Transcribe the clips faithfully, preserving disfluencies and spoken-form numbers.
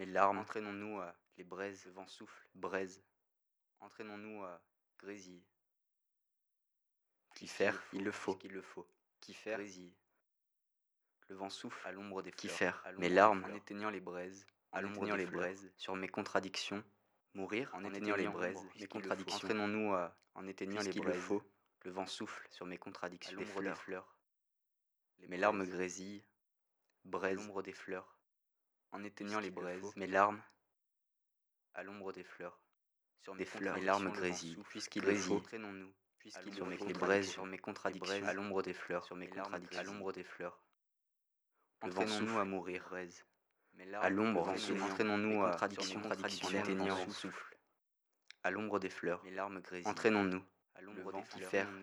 mes larmes, entraînons-nous à les braises, le vent souffle, braise, entraînons-nous à grésille, qui faire, il le faut, qu'il le faut, qui faire, grésille, le vent souffle à l'ombre des fleurs, qui faire, mes larmes, en éteignant les braises, à l'ombre des braises, sur mes contradictions, mourir, en éteignant les braises, mes contradictions, entraînons-nous à, en éteignant les braises, faut, le vent souffle sur mes contradictions, à l'ombre des fleurs, mes larmes grésillent, braise, à l'ombre des fleurs, en éteignant les braises, mes larmes, à l'ombre des fleurs, sur mes fleurs, mes larmes grésillent, puisqu'il le faut, entraînons-nous, puisqu'il sur mes les braises, sur mes contradictions, à l'ombre des fleurs, sur mes contradictions, à l'ombre des fleurs, entraînons-nous à mourir, braise, à l'ombre, entraînons-nous à contradictions, contradictions, en éteignant le souffle, à l'ombre des fleurs, mes larmes grésillent, entraînons-nous, à l'ombre des fleurs, qui faire,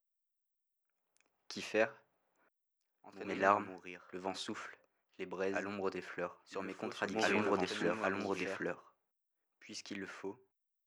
qui faire, mes larmes, mourir, le vent souffle, les braises, à l'ombre des fleurs, sur mes contradictions, à l'ombre des fleurs, à l'ombre des fleurs, puisqu'il le faut,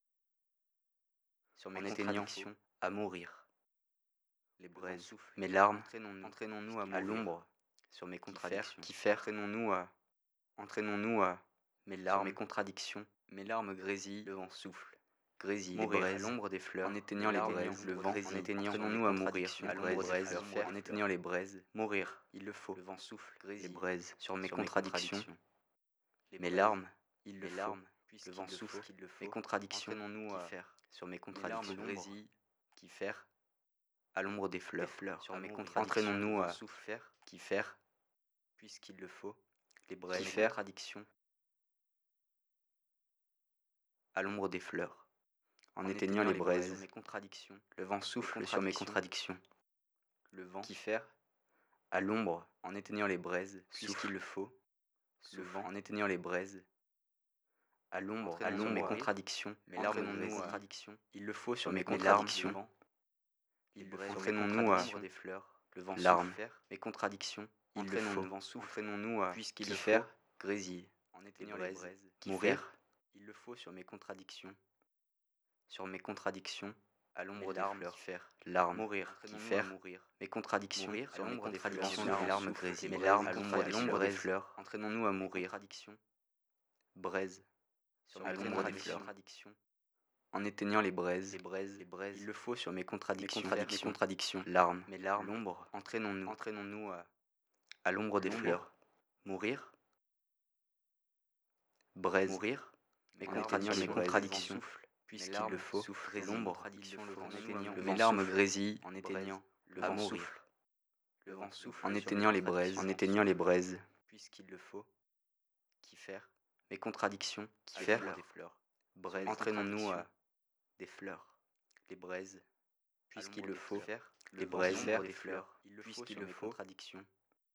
sur mes contradictions, à mourir, les braises, mes larmes, entraînons-nous à l'ombre, sur mes contradictions, qui faire, entraînons-nous à, entraînons-nous à, mes larmes, mes contradictions, mes larmes grésillent, le vent souffle, grésille, mourir à l'ombre des fleurs, en éteignant les braises, le vent, en éteignant, entraînons-nous à mourir, à l'ombre des fleurs, en éteignant les braises, mourir, il le faut, le vent souffle, grésille, les braises, sur mes contradictions, mes larmes, il le faut, le vent souffle, mes contradictions, entraînons-nous à faire, sur mes contradictions, grésille, qui faire, à l'ombre des fleurs, fleurs sur mes contradictions, entraînons-nous à souffler, qui faire, puisqu'il le faut, les braises, mes contradictions, à l'ombre des fleurs, en, en éteignant les braises, mes contradictions, le vent souffle sur mes contradictions, le vent, qui faire, à l'ombre, en éteignant les braises, puisqu'il le faut, le vent, en éteignant les braises, à l'ombre, à l'ombre, mes contradictions, mes larmes, mes contradictions, il le faut sur mes contradictions, entraînons-nous à des fleurs, le vent larmes, mes contradictions, il le faut, le vent souffle, entraînons-nous à puisqu'il faire, grésille, en éteignant les braises, mourir, il le faut sur mes contradictions, sur mes contradictions, à l'ombre des fleurs, faire, larmes, mourir, qui faire, mourir, mes contradictions, mourir, sur mes contradictions, mes larmes grésillent, mes larmes, à l'ombre des fleurs, entraînons-nous à mourir, contradictions, braise, sur mes contradictions, en éteignant les braises, les braises, les braises, il le faut sur mes contradictions, mes contradictions, mes contradictions, larmes, mes larmes, l'ombre, entraînons-nous, entraînons-nous à, à l'ombre des fleurs, mourir, braise, mourir, mes contradictions, mes contradictions, puisqu'il le faut, l'ombre, mes larmes grésillent, en éteignant, le vent souffle, le vent souffle, en éteignant les braises, en éteignant les braises, puisqu'il le faut, qui faire, mes contradictions, qui faire, des fleurs, braises, entraînons-nous à des fleurs, les braises, puisqu'il le faut, les braises, des fleurs, puisqu'il le faut, contradiction.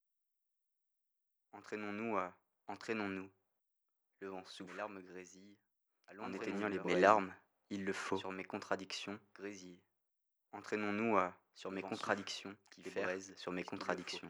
Entraînons-nous à, entraînons-nous, le vent souffle, mes larmes grésillent, en éteignant les braises, mes larmes, il le faut, sur mes contradictions, grésillent. Entraînons-nous à, sur mes contradictions, qui braises, sur mes contradictions.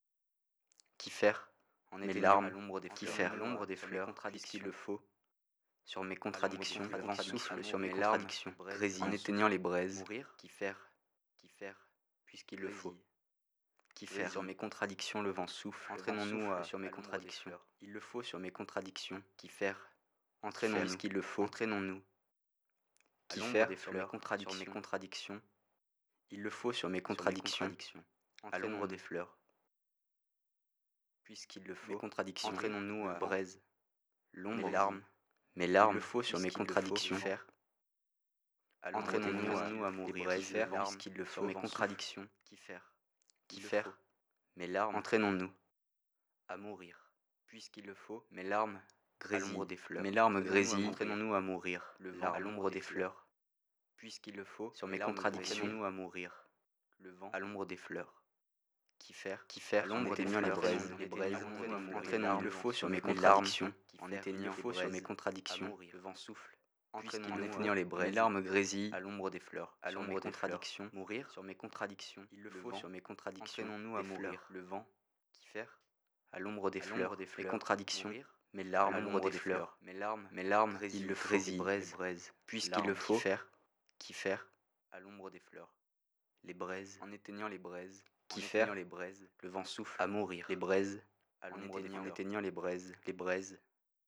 Qui faire, en mes larmes, à l'ombre des, qui faire, l'ombre des fleurs, puisqu'il le faut, sur mes contradictions, le vent souffle sur mes contradictions, grésille, en éteignant les braises, mourir, qui faire, qui faire, puisqu'il le faut, qui faire, sur mes contradictions, le vent souffle, entraînons-nous à, sur mes contradictions, il le faut sur mes contradictions, qui faire, entraînons-nous, qu'il le faut, entraînons-nous, qui faire, sur mes contradictions, mes contradictions, il le faut sur mes contradictions, à l'ombre des fleurs, puisqu'il le faut, mes contradictions, entraînons-nous à braise, l'ombre, mes larmes, mes larmes, il le faut sur mes contradictions, faire, entraînons-nous à mourir, faire, puisqu'il le faut, mes contradictions, qui faire, qui faire, mes larmes, entraînons-nous à mourir, puisqu'il le faut, mes larmes grésillent, des fleurs, mes larmes grésillent, entraînons-nous à mourir, le vent à l'ombre des fleurs, puisqu'il le faut, sur mes contradictions, entraînons-nous à mourir, le vent à l'ombre des fleurs, qui faire, qui faire, l'ombre éteignant les braises, les braises, entraînons, il le faut sur mes contradictions, en éteignant, il faut sur mes contradictions, le vent souffle, entraînons, en éteignant les braises, mes larmes grésillent, à l'ombre des fleurs, à l'ombre des contradictions, mourir, sur mes contradictions, il le faut sur mes contradictions, entraînons-nous à mourir, le vent, qui faire, à l'ombre des fleurs, mes contradictions, mes larmes, à l'ombre des fleurs, mes larmes, mes larmes, il le grésille, braise, braise, puisqu'il le faut, faire, qui faire, à l'ombre des fleurs, les braises, en éteignant les braises, qui faire, les braises, le vent souffle, à mourir, les braises, en éteignant, en éteignant les braises, les braises,